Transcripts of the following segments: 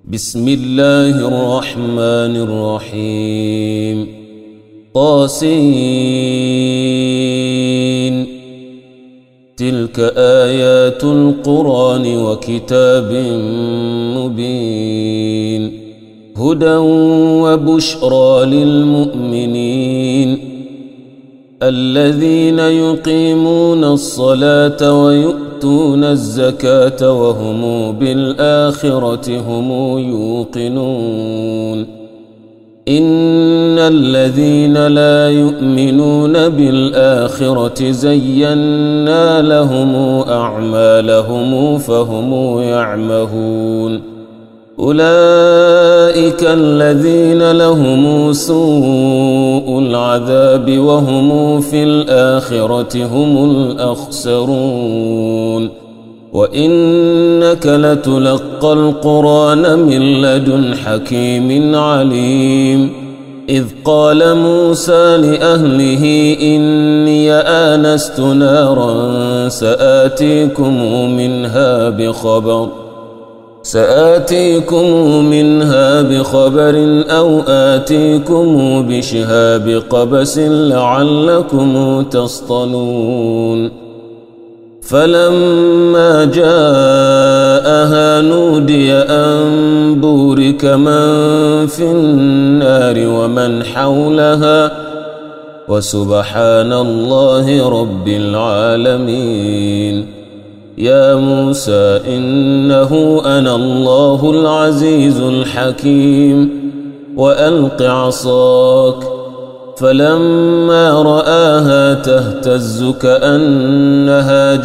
بسم الله الرحمن الرحيم طاسين تلك آيات القرآن وكتاب مبين هدى وبشرى للمؤمنين الذين يقيمون الصلاة ويؤتون الزكاة وهم بالآخرة هم يوقنون إن الذين لا يؤمنون بالآخرة زينا لهم أعمالهم فهم يعمهون أولئك الذين لهم سوء العذاب وهم في الآخرة هم الأخسرون وإنك لتلقى القرآن من لدن حكيم عليم إذ قال موسى لأهله إني آنست نارا سآتيكم منها بخبر أو آتيكم بشهاب قبس لعلكم تصطلون فلما جاءها نودي أن بورك من في النار ومن حولها وسبحان الله رب العالمين يا موسى إنه أنا الله العزيز الحكيم وألق عصاك فلما رآها تهتز كأنها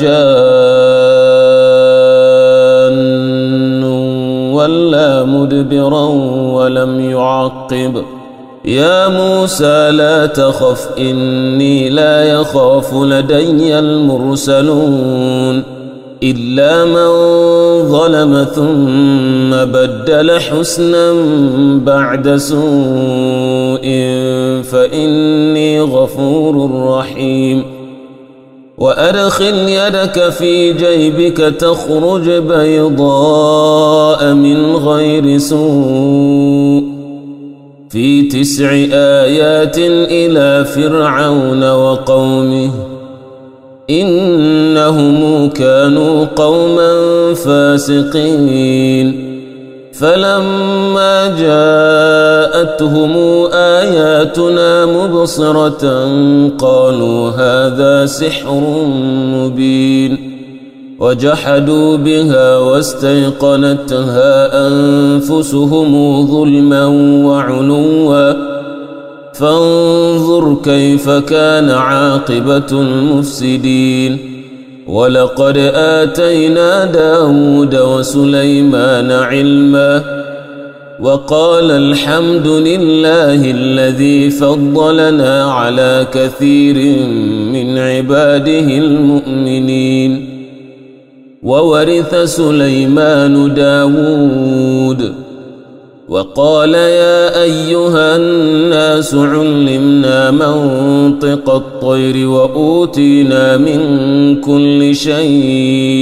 جان ولا مدبرا ولم يعقب يا موسى لا تخف إني لا يخاف لدي المرسلون إلا من ظلم ثم بدل حسنا بعد سوء فإني غفور رحيم وأدخل يدك في جيبك تخرج بيضاء من غير سوء في 9 آيات إلى فرعون وقومه إنهم كانوا قوما فاسقين فلما جاءتهم آياتنا مبصرة قالوا هذا سحر مبين وجحدوا بها واستيقنتها أنفسهم ظلما وعلوا فانظر كيف كان عاقبة المفسدين ولقد آتينا داود وسليمان علما وقال الحمد لله الذي فضلنا على كثير من عباده المؤمنين وورث سليمان داود وقال يا أيها الناس علمنا منطق الطير وأوتينا من كل شيء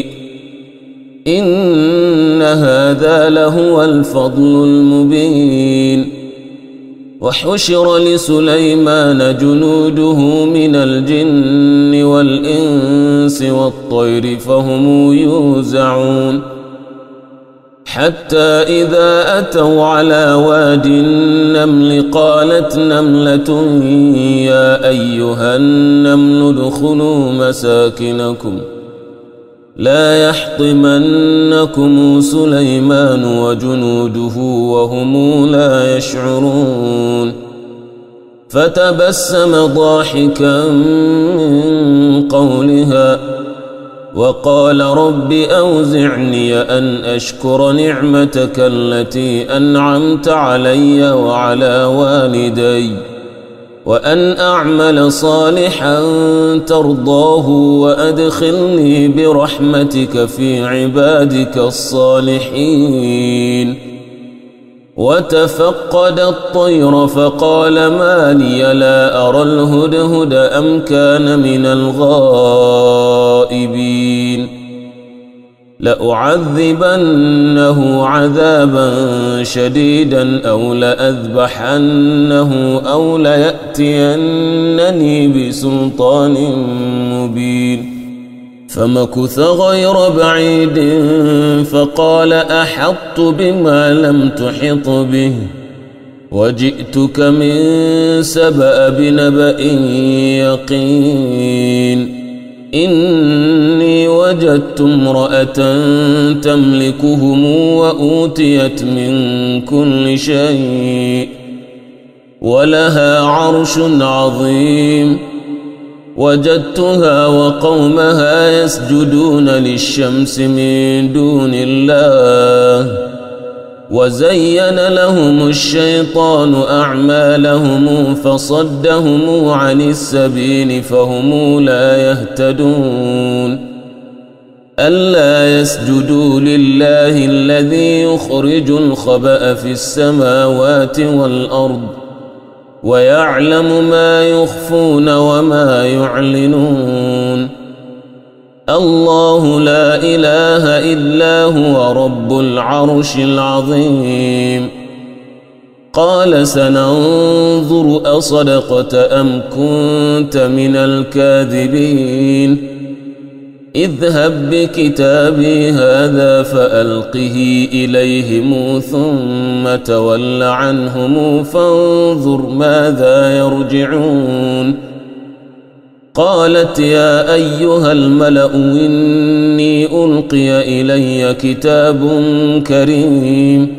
إن هذا لهو الفضل المبين وحشر لسليمان جنوده من الجن والإنس والطير فهم يوزعون حتى إذا أتوا على واد النمل قالت نملة يا أيها النمل ادخلوا مساكنكم لا يحطمنكم سليمان وجنوده وهم لا يشعرون فتبسم ضاحكا من قولها وقال رب أوزعني أن أشكر نعمتك التي أنعمت علي وعلى والدي وأن أعمل صالحا ترضاه وأدخلني برحمتك في عبادك الصالحين وتفقد الطير فقال ما لي لا أرى الهدهد أم كان من الغائبين لأعذبنه عذابا شديدا أو لأذبحنه أو ليأتينني بسلطان مبين فمكث غير بعيد فقال أحطت بما لم تحط به وجئتك من سبأ بنبأ يقين إني وجدت امرأة تملكهم وأوتيت من كل شيء ولها عرش عظيم وجدتها وقومها يسجدون للشمس من دون الله وزين لهم الشيطان أعمالهم فصدهم عن السبيل فهم لا يهتدون ألا يسجدوا لله الذي يخرج الخبأ في السماوات والأرض ويعلم ما يخفون وما يعلنون الله لا إله إلا هو رب العرش العظيم قال سننظر أصدقت أم كنت من الكاذبين اذهب بكتابي هذا فألقه إليهم ثم تول عنهم فانظر ماذا يرجعون قالت يا أيها الملأ إني ألقي إلي كتاب كريم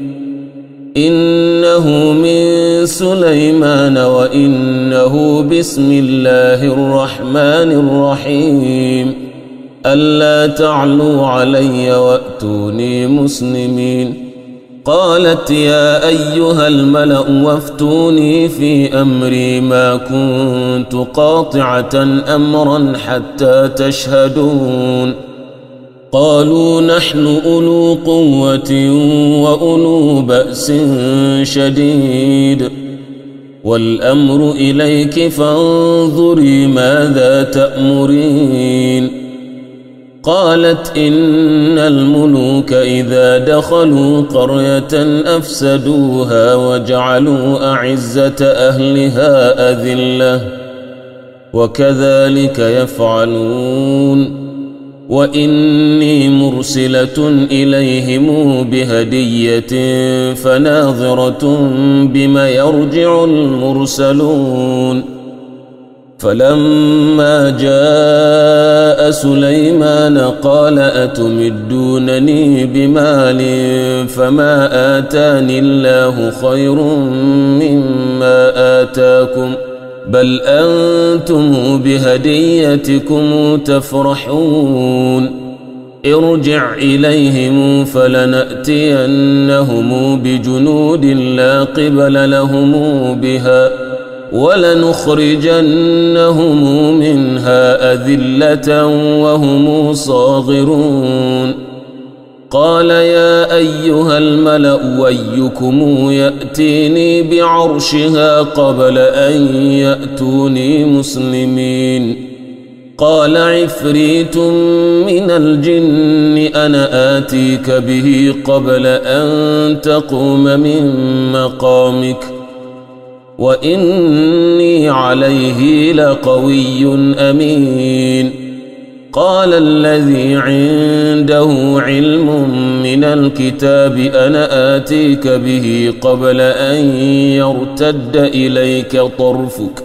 إنه من سليمان وإنه بسم الله الرحمن الرحيم ألا تعلوا علي وأتوني مسلمين قالت يا أيها الملأ وافتوني في أمري ما كنت قاطعة أمرا حتى تشهدون قالوا نحن أولو قوة وأولو بأس شديد والأمر إليك فانظري ماذا تأمرين قالت إن الملوك إذا دخلوا قرية أفسدوها وجعلوا أعزة أهلها أذلة وكذلك يفعلون وإني مرسلة إليهم بهدية فناظرة بما يرجع المرسلون فلما جاء سليمان قال أتمدونني بمال فما آتاني الله خير مما آتاكم بل أنتم بهديتكم تفرحون ارجع إليهم فلنأتينهم بجنود لا قبل لهم بها ولنخرجنهم منها أذلة وهم صاغرون قال يا أيها الملأ أيكم يأتيني بعرشها قبل أن يأتوني مسلمين قال عفريت من الجن أنا آتيك به قبل أن تقوم من مقامك وإني عليه لقوي أمين قال الذي عنده علم من الكتاب أنا آتيك به قبل أن يرتد إليك طرفك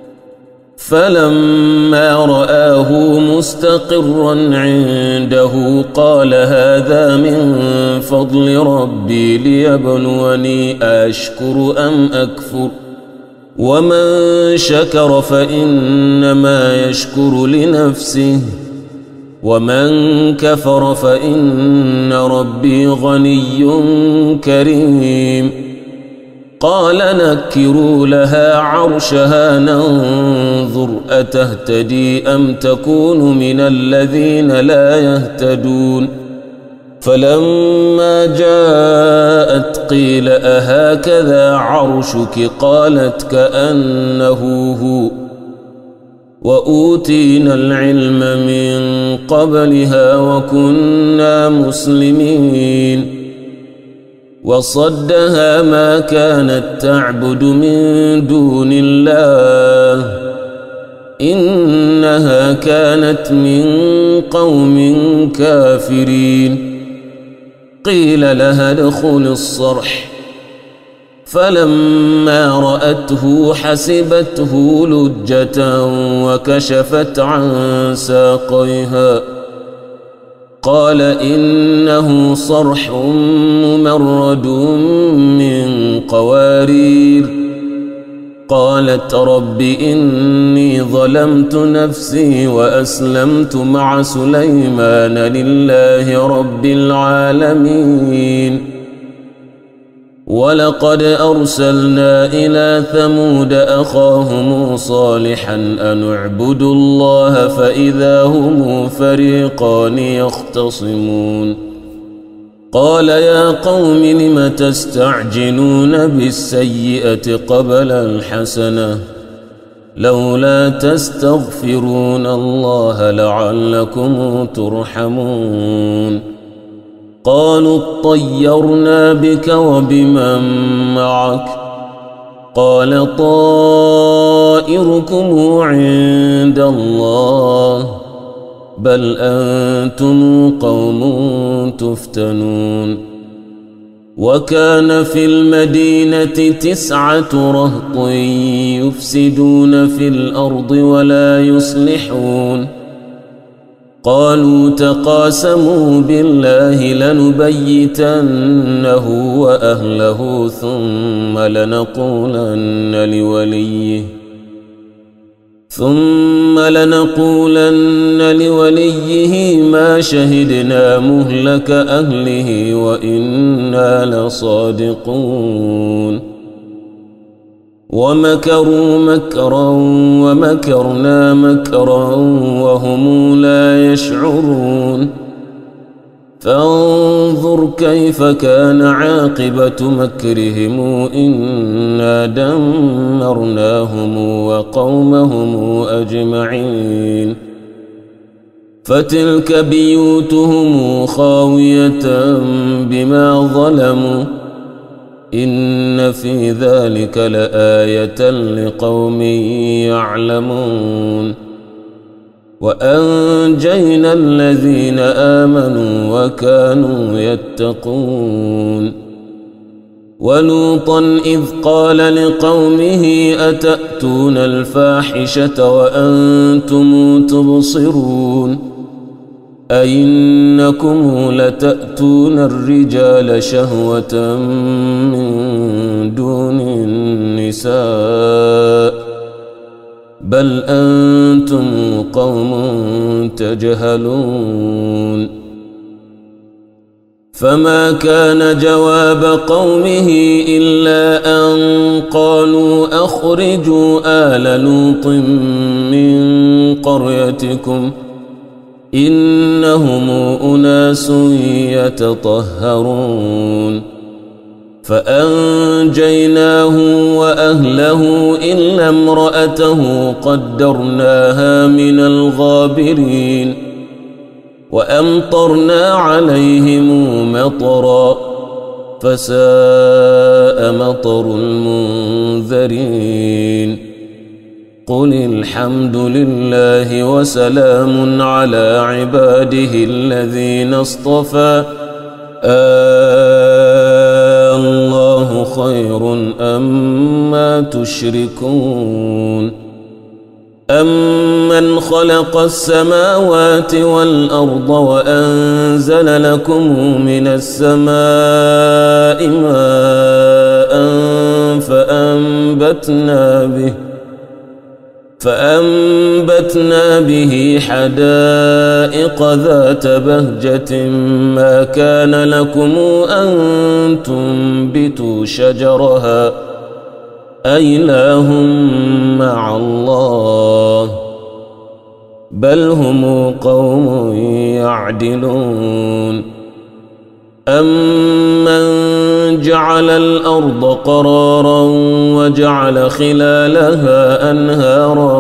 فلما رآه مستقرا عنده قال هذا من فضل ربي ليبلوني أشكر أم أكفر ومن شكر فإنما يشكر لنفسه ومن كفر فإن ربي غني كريم قال نكروا لها عرشها ننظر أتهتدي أم تكون من الذين لا يهتدون فلما جاءت قيل أهكذا عرشك قالت كأنه هو وأوتينا العلم من قبلها وكنا مسلمين وصدها ما كانت تعبد من دون الله إنها كانت من قوم كافرين قيل لها ادخل الصرح فلما رأته حسبته لجة وكشفت عن ساقيها قال إنه صرح ممرد من قوارير قالت رب إني ظلمت نفسي وأسلمت مع سليمان لله رب العالمين ولقد أرسلنا إلى ثمود أخاهم صالحا أن اعبدوا الله فإذا هم فريقان يختصمون قال يا قوم لم تستعجلون بالسيئة قبل الحسنة لولا تستغفرون الله لعلكم ترحمون قالوا اطيرنا بك وبمن معك قال طائركم عند الله بل أنتم قوم تفتنون وكان في المدينة 9 رهط يفسدون في الأرض ولا يصلحون قالوا تقاسموا بالله لنبيتنه وأهله ثم لنقولن لوليه ما شهدنا مهلك أهله وإنا لصادقون ومكروا مكرا ومكرنا مكرا وهم لا يشعرون فانظر كيف كان عاقبة مكرهم إنا دمرناهم وقومهم أجمعين فتلك بيوتهم خاوية بما ظلموا إن في ذلك لآية لقوم يعلمون وأنجينا الذين آمنوا وكانوا يتقون ولوطا إذ قال لقومه أتأتون الفاحشة وأنتم تبصرون أئنكم لتأتون الرجال شهوة من دون النساء بل أنتم قوم تجهلون فما كان جواب قومه إلا أن قالوا أخرجوا آل لوط من قريتكم إنهم أناس يتطهرون فأنجيناه وأهله إلا امرأته قدرناها من الغابرين وأمطرنا عليهم مطرا فساء مطر المنذرين قل الحمد لله وسلام على عباده الذين اصطفى الله خير أما تشركون أمن خلق السماوات والأرض وأنزل لكم من السماء ماء فأنبتنا به حدائق ذات بهجة ما كان لكم أن تنبتوا شجرها أإله مع الله بل هم قوم يعدلون أَمَّنْ جَعَلَ الْأَرْضَ قَرَارًا وَجَعَلَ خِلَالَهَا أَنْهَارًا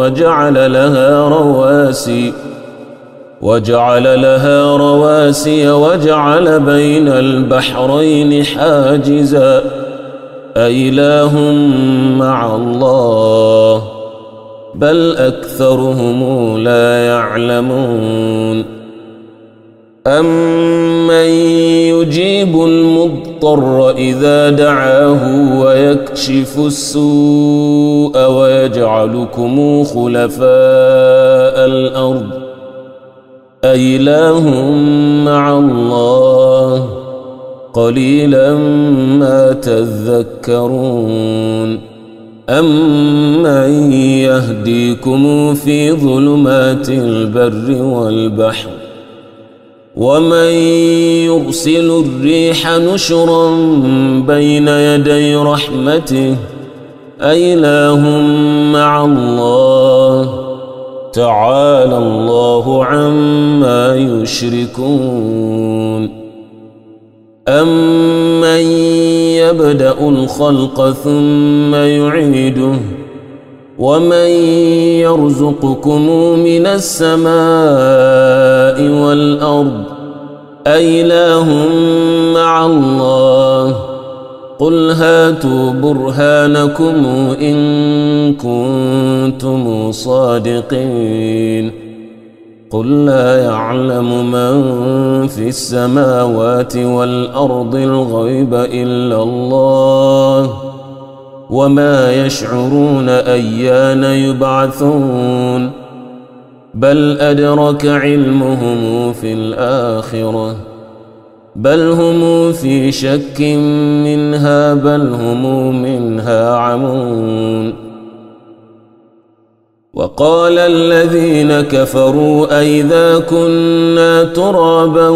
وَجَعَلَ لَهَا رَوَاسِيَ وَجَعَلَ بَيْنَ الْبَحْرَيْنِ حَاجِزًا أَإِلَٰهٌ مَّعَ اللَّهِ بَلْ أَكْثَرُهُمْ لَا يَعْلَمُونَ أَمَّن يُجِيبُ الْمُضْطَرَّ إِذَا دَعَاهُ وَيَكْشِفُ السُّوءَ وَيَجْعَلُكُمْ خُلَفَاءَ الْأَرْضِ أَإِلَٰهٌ مَّعَ اللَّهِ قَلِيلًا مَّا تَذَكَّرُونَ أَمَّن يَهْدِيكُمْ فِي ظُلُمَاتِ الْبَرِّ وَالْبَحْرِ وَمَن يُرْسِلُ الرِّيحَ نُشُرًا بَيْنَ يَدَيْ رَحْمَتِهِ أَإِلَٰهٌ مَّعَ اللَّهِ تَعَالَى اللَّهُ عَمَّا يُشْرِكُونَ أَمَّن يَبْدَأُ الْخَلْقَ ثُمَّ يُعِيدُهُ وَمَن يَرْزُقُكُم مِّنَ السَّمَاءِ وَالْأَرْضِ أَإِلَٰهٌ مَّعَ اللَّهِ قُلْ هَاتُوا بُرْهَانَكُمْ إِن كُنتُمْ صَادِقِينَ قُل لا يَعْلَمُ مَن فِي السَّمَاوَاتِ وَالْأَرْضِ الْغَيْبَ إِلَّا اللَّهُ وَمَا يَشْعُرُونَ أَيَّانَ يُبْعَثُونَ بَلْ أَدْرَكَ عِلْمُهُمْ فِي الْآخِرَةِ بَلْ هُمْ فِي شَكٍّ مِّنْهَا بَلْ هُمْ مِنْهَا عَمُونَ وَقَالَ الَّذِينَ كَفَرُوا أَإِذَا كُنَّا تُرَابًا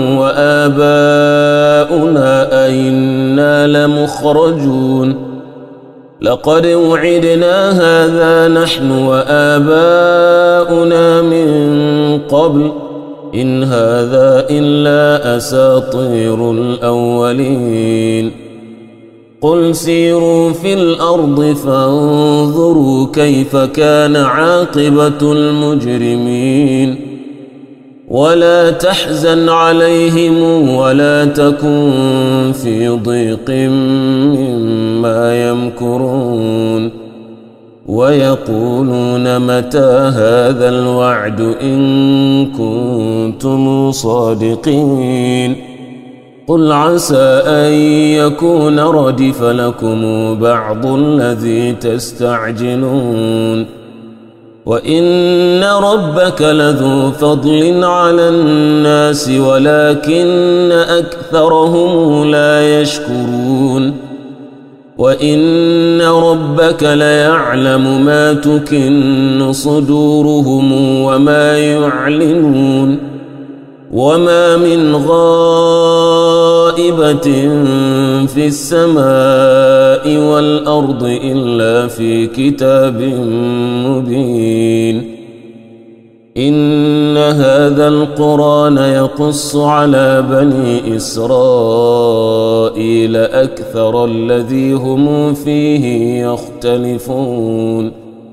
وَآبَاؤُنَا أَإِنَّا لَمُخْرَجُونَ لَقَدْ وُعِدْنَا هَٰذَا نَحْنُ وَآبَاؤُنَا مِن قَبْلُ إِنْ هَٰذَا إِلَّا أَسَاطِيرُ الْأَوَّلِينَ قُلْ سِيرُوا فِي الْأَرْضِ فَانظُرُوا كَيْفَ كَانَ عَاقِبَةُ الْمُجْرِمِينَ وَلَا تَحْزَنْ عَلَيْهِمْ وَلَا تَكُن فِي ضِيقٍ مِّمَّا يَمْكُرُونَ وَيَقُولُونَ مَتَىٰ هَٰذَا الْوَعْدُ إِن كُنتُمْ صَادِقِينَ قُلْ عَسَىٰ أَن يَكُونَ رَدِفَ لَكُمْ بَعْضُ الَّذِي تَسْتَعْجِلُونَ وَإِنَّ رَبَّكَ لَذُو فَضْلٍ عَلَى النَّاسِ وَلَٰكِنَّ أَكْثَرَهُمْ لَا يَشْكُرُونَ وَإِنَّ رَبَّكَ لَيَعْلَمُ مَا تُكِنُّ صُدُورُهُمْ وَمَا يُعْلِنُونَ وَمَا مِنْ غَائِبَةٍ فِي السَّمَاءِ وَالْأَرْضِ إِلَّا فِي كِتَابٍ مُّبِينٍ إِنَّ هَٰذَا الْقُرْآنَ يَقُصُّ عَلَىٰ بَنِي إِسْرَائِيلَ أَكْثَرَ الَّذِي هُمْ فِيهِ يَخْتَلِفُونَ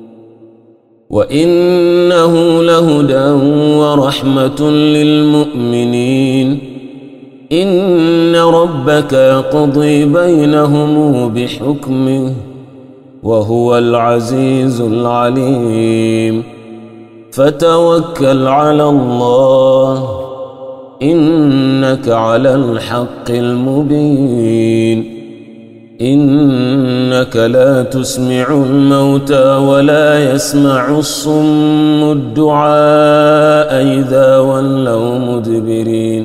وَإِنَّهُ لَهُدًى وَرَحْمَةٌ لِّلْمُؤْمِنِينَ إِنَّ رَبَّكَ يَقْضِي بَيْنَهُمْ بِحُكْمِهِ وَهُوَ الْعَزِيزُ الْعَلِيمُ فَتَوَكَّلْ عَلَى اللَّهِ إِنَّكَ عَلَى الْحَقِّ الْمُبِينِ إِنَّكَ لَا تُسْمِعُ الْمَوْتَىٰ وَلَا يَسْمَعُ الصُّمُّ الدُّعَاءَ إِذَا وَلَّوْا مُدْبِرِينَ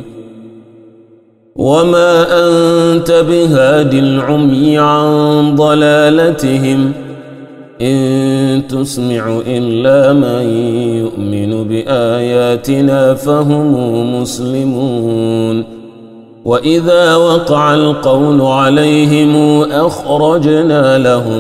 وَمَا أَنتَ بِهَادِ الْعُمْيِ عَن ضَلَالَتِهِمْ إِن تُسْمِعُ إِلَّا مَن يُؤْمِنُ بِآيَاتِنَا فَهُمْ مُسْلِمُونَ وَإِذَا وَقَعَ الْقَوْلُ عَلَيْهِمْ أَخْرَجْنَا لَهُمْ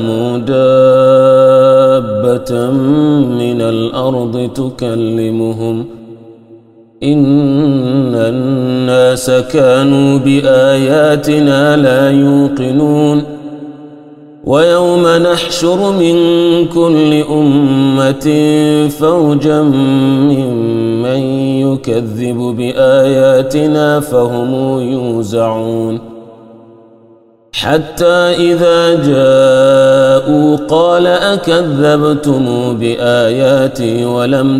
دَابَّةً مِّنَ الْأَرْضِ تُكَلِّمُهُمْ إن الناس كانوا بآياتنا لا يوقنون ويوم نحشر من كل أمة فوجا ممن يكذب بآياتنا فهم يوزعون حتى إذا جاءوا قال أكذبتم بآياتي ولم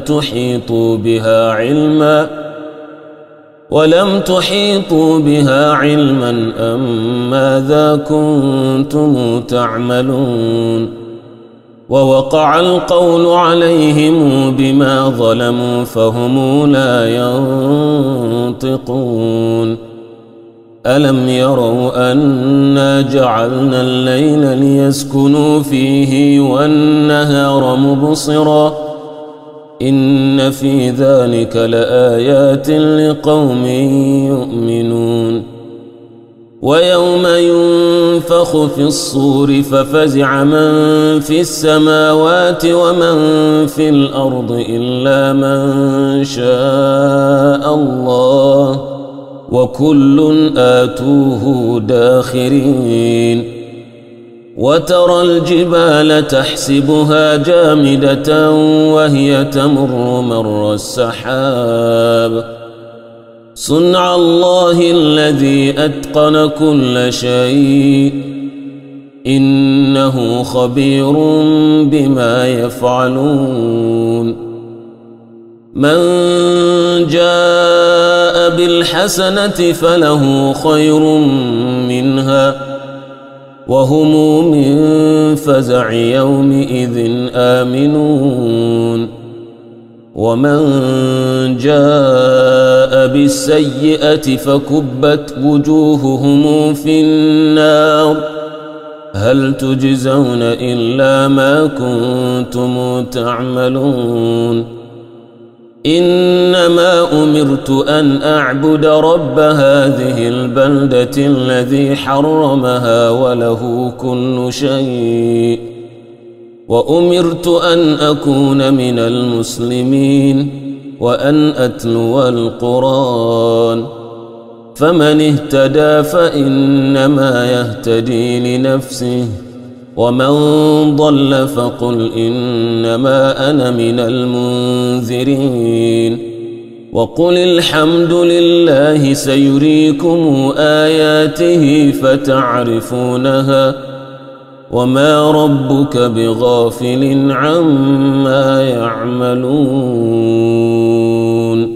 تحيطوا بها علما أم ماذا كنتم تعملون ووقع القول عليهم بما ظلموا فهم لا ينطقون ألم يروا أنا جعلنا الليل ليسكنوا فيه والنهار مبصرا إن في ذلك لآيات لقوم يؤمنون ويوم ينفخ في الصور ففزع من في السماوات ومن في الأرض إلا من شاء الله وكل آتوه داخرين وترى الجبال تحسبها جامدة وهي تمر مر السحاب صنع الله الذي أتقن كل شيء إنه خبير بما يفعلون من جاء بالحسنة فله خير منها وهم من فزع يومئذ آمنون ومن جاء بالسيئة فكبت وجوههم في النار هل تجزون إلا ما كنتم تعملون إنما أمرت أن أعبد رب هذه البلدة الذي حرمها وله كل شيء وأمرت أن أكون من المسلمين وأن أتلو القرآن فمن اهتدى فإنما يهتدي لنفسه ومن ضل فقل إنما أنا من المنذرين وقل الحمد لله سيريكم آياته فتعرفونها وما ربك بغافل عما يعملون